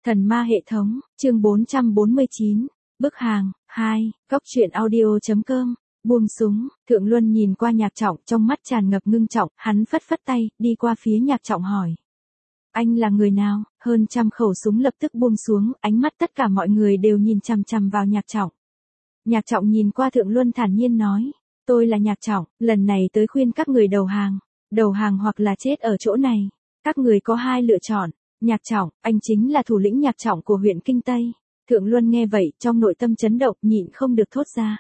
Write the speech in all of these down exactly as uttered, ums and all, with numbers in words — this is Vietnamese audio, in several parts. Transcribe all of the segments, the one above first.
Thần ma hệ thống, chương bốn trăm bốn mươi chín, bức hàng, hai, góc truyện audio.com, buông súng, Thượng Luân nhìn qua Nhạc Trọng trong mắt tràn ngập ngưng trọng, hắn phất phất tay, đi qua phía Nhạc Trọng hỏi. Anh là người nào? Hơn trăm khẩu súng lập tức buông xuống, ánh mắt tất cả mọi người đều nhìn chằm chằm vào Nhạc Trọng. Nhạc Trọng nhìn qua Thượng Luân thản nhiên nói, tôi là Nhạc Trọng, lần này tới khuyên các người đầu hàng, đầu hàng hoặc là chết ở chỗ này, các người có hai lựa chọn. Nhạc Trọng, anh chính là thủ lĩnh Nhạc Trọng của huyện Kinh Tây. Thượng Luân nghe vậy, trong nội tâm chấn động, nhịn không được thốt ra.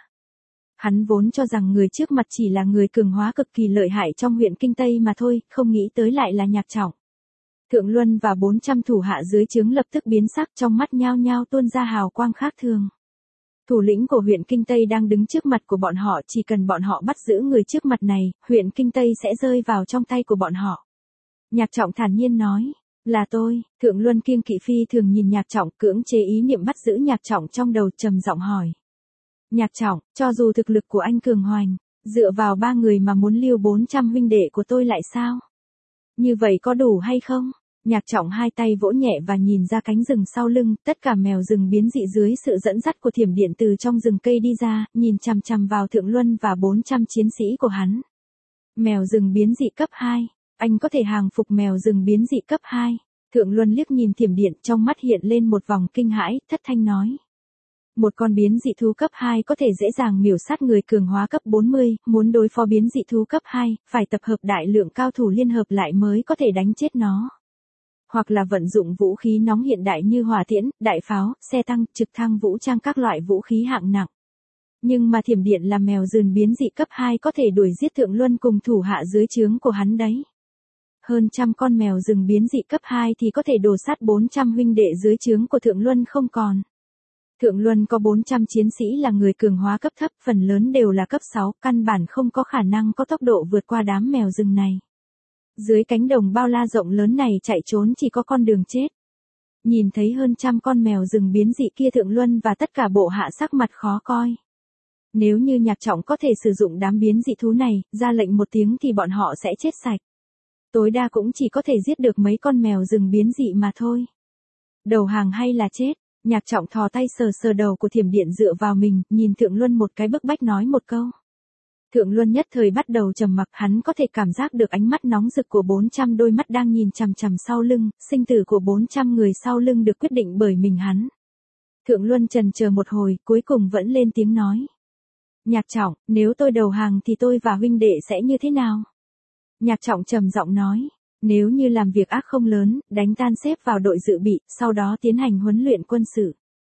Hắn vốn cho rằng người trước mặt chỉ là người cường hóa cực kỳ lợi hại trong huyện Kinh Tây mà thôi, không nghĩ tới lại là Nhạc Trọng. Thượng Luân và bốn trăm thủ hạ dưới trướng lập tức biến sắc, trong mắt nhao nhao tuôn ra hào quang khác thường. Thủ lĩnh của huyện Kinh Tây đang đứng trước mặt của bọn họ, chỉ cần bọn họ bắt giữ người trước mặt này, huyện Kinh Tây sẽ rơi vào trong tay của bọn họ. Nhạc Trọng thản nhiên nói. Là tôi. Thượng Luân kiêng kỵ phi thường nhìn Nhạc Trọng, cưỡng chế ý niệm bắt giữ Nhạc Trọng trong đầu, trầm giọng hỏi. Nhạc Trọng, cho dù thực lực của anh cường hoành, dựa vào ba người mà muốn lưu bốn trăm huynh đệ của tôi lại sao? Như vậy có đủ hay không? Nhạc Trọng hai tay vỗ nhẹ và nhìn ra cánh rừng sau lưng, tất cả mèo rừng biến dị dưới sự dẫn dắt của thiểm điện từ trong rừng cây đi ra, nhìn chằm chằm vào Thượng Luân và bốn trăm chiến sĩ của hắn. Mèo rừng biến dị cấp hai. Anh có thể hàng phục mèo rừng biến dị cấp hai. Thượng Luân liếc nhìn thiểm điện, trong mắt hiện lên một vòng kinh hãi, thất thanh nói. Một con biến dị thú cấp hai có thể dễ dàng miểu sát người cường hóa cấp bốn mươi, muốn đối phó biến dị thú cấp hai, phải tập hợp đại lượng cao thủ liên hợp lại mới có thể đánh chết nó. Hoặc là vận dụng vũ khí nóng hiện đại như hỏa tiễn, đại pháo, xe tăng, trực thăng vũ trang các loại vũ khí hạng nặng. Nhưng mà thiểm điện là mèo rừng biến dị cấp hai có thể đuổi giết Thượng Luân cùng thủ hạ dưới trướng của hắn đấy. Hơn trăm con mèo rừng biến dị cấp hai thì có thể đổ sát bốn trăm huynh đệ dưới trướng của Thượng Luân không còn. Thượng Luân có bốn trăm chiến sĩ là người cường hóa cấp thấp, phần lớn đều là cấp sáu, căn bản không có khả năng có tốc độ vượt qua đám mèo rừng này. Dưới cánh đồng bao la rộng lớn này chạy trốn chỉ có con đường chết. Nhìn thấy hơn trăm con mèo rừng biến dị kia, Thượng Luân và tất cả bộ hạ sắc mặt khó coi. Nếu như Nhạc Trọng có thể sử dụng đám biến dị thú này, ra lệnh một tiếng thì bọn họ sẽ chết sạch. Tối đa cũng chỉ có thể giết được mấy con mèo rừng biến dị mà thôi. Đầu hàng hay là chết? Nhạc Trọng thò tay sờ sờ đầu của thiểm điện dựa vào mình, nhìn Thượng Luân một cái bức bách nói một câu. Thượng Luân nhất thời bắt đầu trầm mặc, hắn có thể cảm giác được ánh mắt nóng rực của bốn trăm đôi mắt đang nhìn chằm chằm sau lưng, sinh tử của bốn trăm người sau lưng được quyết định bởi mình hắn. Thượng Luân chần chờ một hồi, cuối cùng vẫn lên tiếng nói. Nhạc Trọng, nếu tôi đầu hàng thì tôi và huynh đệ sẽ như thế nào? Nhạc Trọng trầm giọng nói, nếu như làm việc ác không lớn, đánh tan xếp vào đội dự bị, sau đó tiến hành huấn luyện quân sự.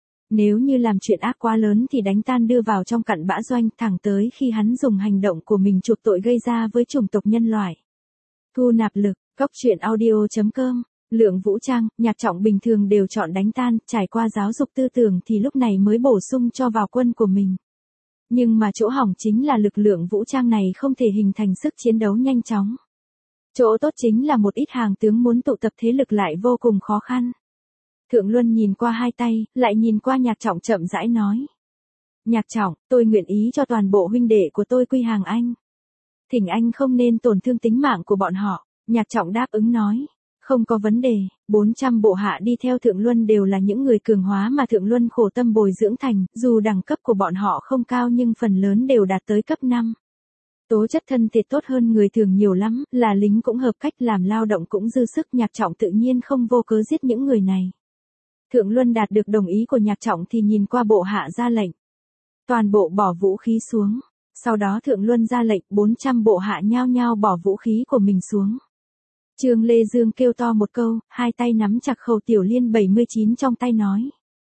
Nếu như làm chuyện ác quá lớn thì đánh tan đưa vào trong cặn bã doanh, thẳng tới khi hắn dùng hành động của mình chuộc tội gây ra với chủng tộc nhân loại. Thu nạp lực, góc truyện audio.com, lượng vũ trang, Nhạc Trọng bình thường đều chọn đánh tan, trải qua giáo dục tư tưởng thì lúc này mới bổ sung cho vào quân của mình. Nhưng mà chỗ hỏng chính là lực lượng vũ trang này không thể hình thành sức chiến đấu nhanh chóng. Chỗ tốt chính là một ít hàng tướng muốn tụ tập thế lực lại vô cùng khó khăn. Thượng Luân nhìn qua hai tay, lại nhìn qua Nhạc Trọng chậm rãi nói. Nhạc Trọng, tôi nguyện ý cho toàn bộ huynh đệ của tôi quy hàng anh. Thỉnh anh không nên tổn thương tính mạng của bọn họ. Nhạc Trọng đáp ứng nói. Không có vấn đề, bốn trăm bộ hạ đi theo Thượng Luân đều là những người cường hóa mà Thượng Luân khổ tâm bồi dưỡng thành, dù đẳng cấp của bọn họ không cao nhưng phần lớn đều đạt tới cấp năm. Tố chất thân thể tốt hơn người thường nhiều lắm, là lính cũng hợp cách, làm lao động cũng dư sức. Nhạc Trọng tự nhiên không vô cớ giết những người này. Thượng Luân đạt được đồng ý của Nhạc Trọng thì nhìn qua bộ hạ ra lệnh. Toàn bộ bỏ vũ khí xuống. Sau đó Thượng Luân ra lệnh, bốn trăm bộ hạ nhao nhao bỏ vũ khí của mình xuống. Trương Lê Dương kêu to một câu, hai tay nắm chặt khẩu tiểu liên bảy mươi chín trong tay nói.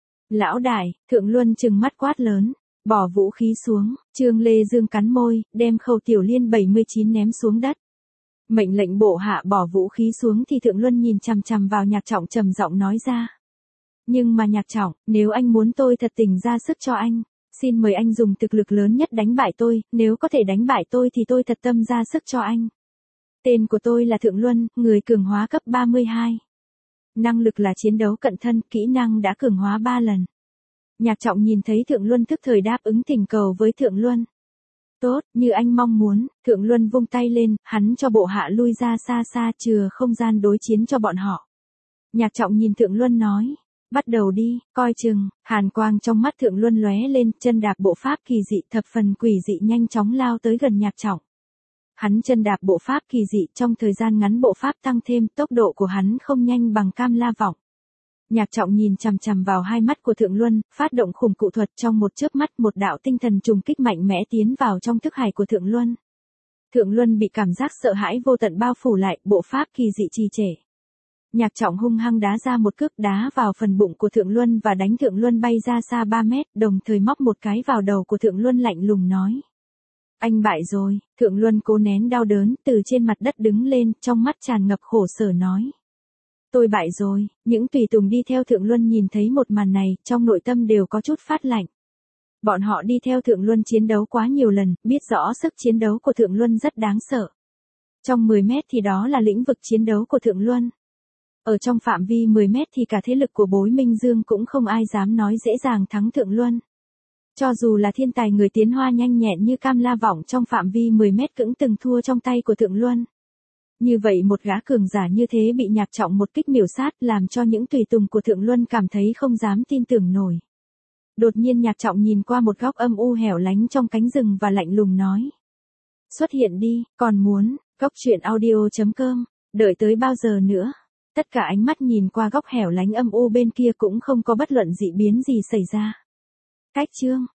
Lão đại, Thượng Luân trừng mắt quát lớn, bỏ vũ khí xuống. Trương Lê Dương cắn môi, đem khẩu tiểu liên bảy mươi chín ném xuống đất. Mệnh lệnh bộ hạ bỏ vũ khí xuống thì Thượng Luân nhìn chằm chằm vào Nhạc Trọng trầm giọng nói ra. Nhưng mà Nhạc Trọng, nếu anh muốn tôi thật tình ra sức cho anh, xin mời anh dùng thực lực lớn nhất đánh bại tôi, nếu có thể đánh bại tôi thì tôi thật tâm ra sức cho anh. Tên của tôi là Thượng Luân, người cường hóa cấp ba mươi hai. Năng lực là chiến đấu cận thân, kỹ năng đã cường hóa ba lần. Nhạc Trọng nhìn thấy Thượng Luân tức thời đáp ứng thỉnh cầu với Thượng Luân. Tốt, như anh mong muốn. Thượng Luân vung tay lên, hắn cho bộ hạ lui ra xa xa, chừa không gian đối chiến cho bọn họ. Nhạc Trọng nhìn Thượng Luân nói, Bắt đầu đi, coi chừng, hàn quang trong mắt Thượng Luân lóe lên, chân đạp bộ pháp kỳ dị thập phần quỷ dị nhanh chóng lao tới gần Nhạc Trọng. Hắn chân đạp bộ pháp kỳ dị trong thời gian ngắn bộ pháp tăng thêm, tốc độ của hắn không nhanh bằng Cam La Vọng. Nhạc Trọng nhìn chằm chằm vào hai mắt của Thượng Luân, phát động khủng cụ thuật trong một chớp mắt một đạo tinh thần trùng kích mạnh mẽ tiến vào trong thức hải của Thượng Luân. Thượng Luân bị cảm giác sợ hãi vô tận bao phủ lại, bộ pháp kỳ dị trì trệ. Nhạc Trọng hung hăng đá ra một cước đá vào phần bụng của Thượng Luân và đánh Thượng Luân bay ra xa ba mét, đồng thời móc một cái vào đầu của Thượng Luân lạnh lùng nói. Anh bại rồi, Thượng Luân cố nén đau đớn, từ trên mặt đất đứng lên, trong mắt tràn ngập khổ sở nói. Tôi bại rồi, những tùy tùng đi theo Thượng Luân nhìn thấy một màn này, trong nội tâm đều có chút phát lạnh. Bọn họ đi theo Thượng Luân chiến đấu quá nhiều lần, biết rõ sức chiến đấu của Thượng Luân rất đáng sợ. Trong mười mét thì đó là lĩnh vực chiến đấu của Thượng Luân. Ở trong phạm vi mười mét thì cả thế lực của Bối Minh Dương cũng không ai dám nói dễ dàng thắng Thượng Luân. Cho dù là thiên tài người tiến hoa nhanh nhẹn như Cam La Vọng trong phạm vi mười mét cũng từng thua trong tay của Thượng Luân. Như vậy một gã cường giả như thế bị Nhạc Trọng một kích miểu sát làm cho những tùy tùng của Thượng Luân cảm thấy không dám tin tưởng nổi. Đột nhiên Nhạc Trọng nhìn qua một góc âm u hẻo lánh trong cánh rừng và lạnh lùng nói. Xuất hiện đi, còn muốn, góc truyện audio chấm com, đợi tới bao giờ nữa. Tất cả ánh mắt nhìn qua góc hẻo lánh âm u bên kia cũng không có bất luận dị biến gì xảy ra. Cách chương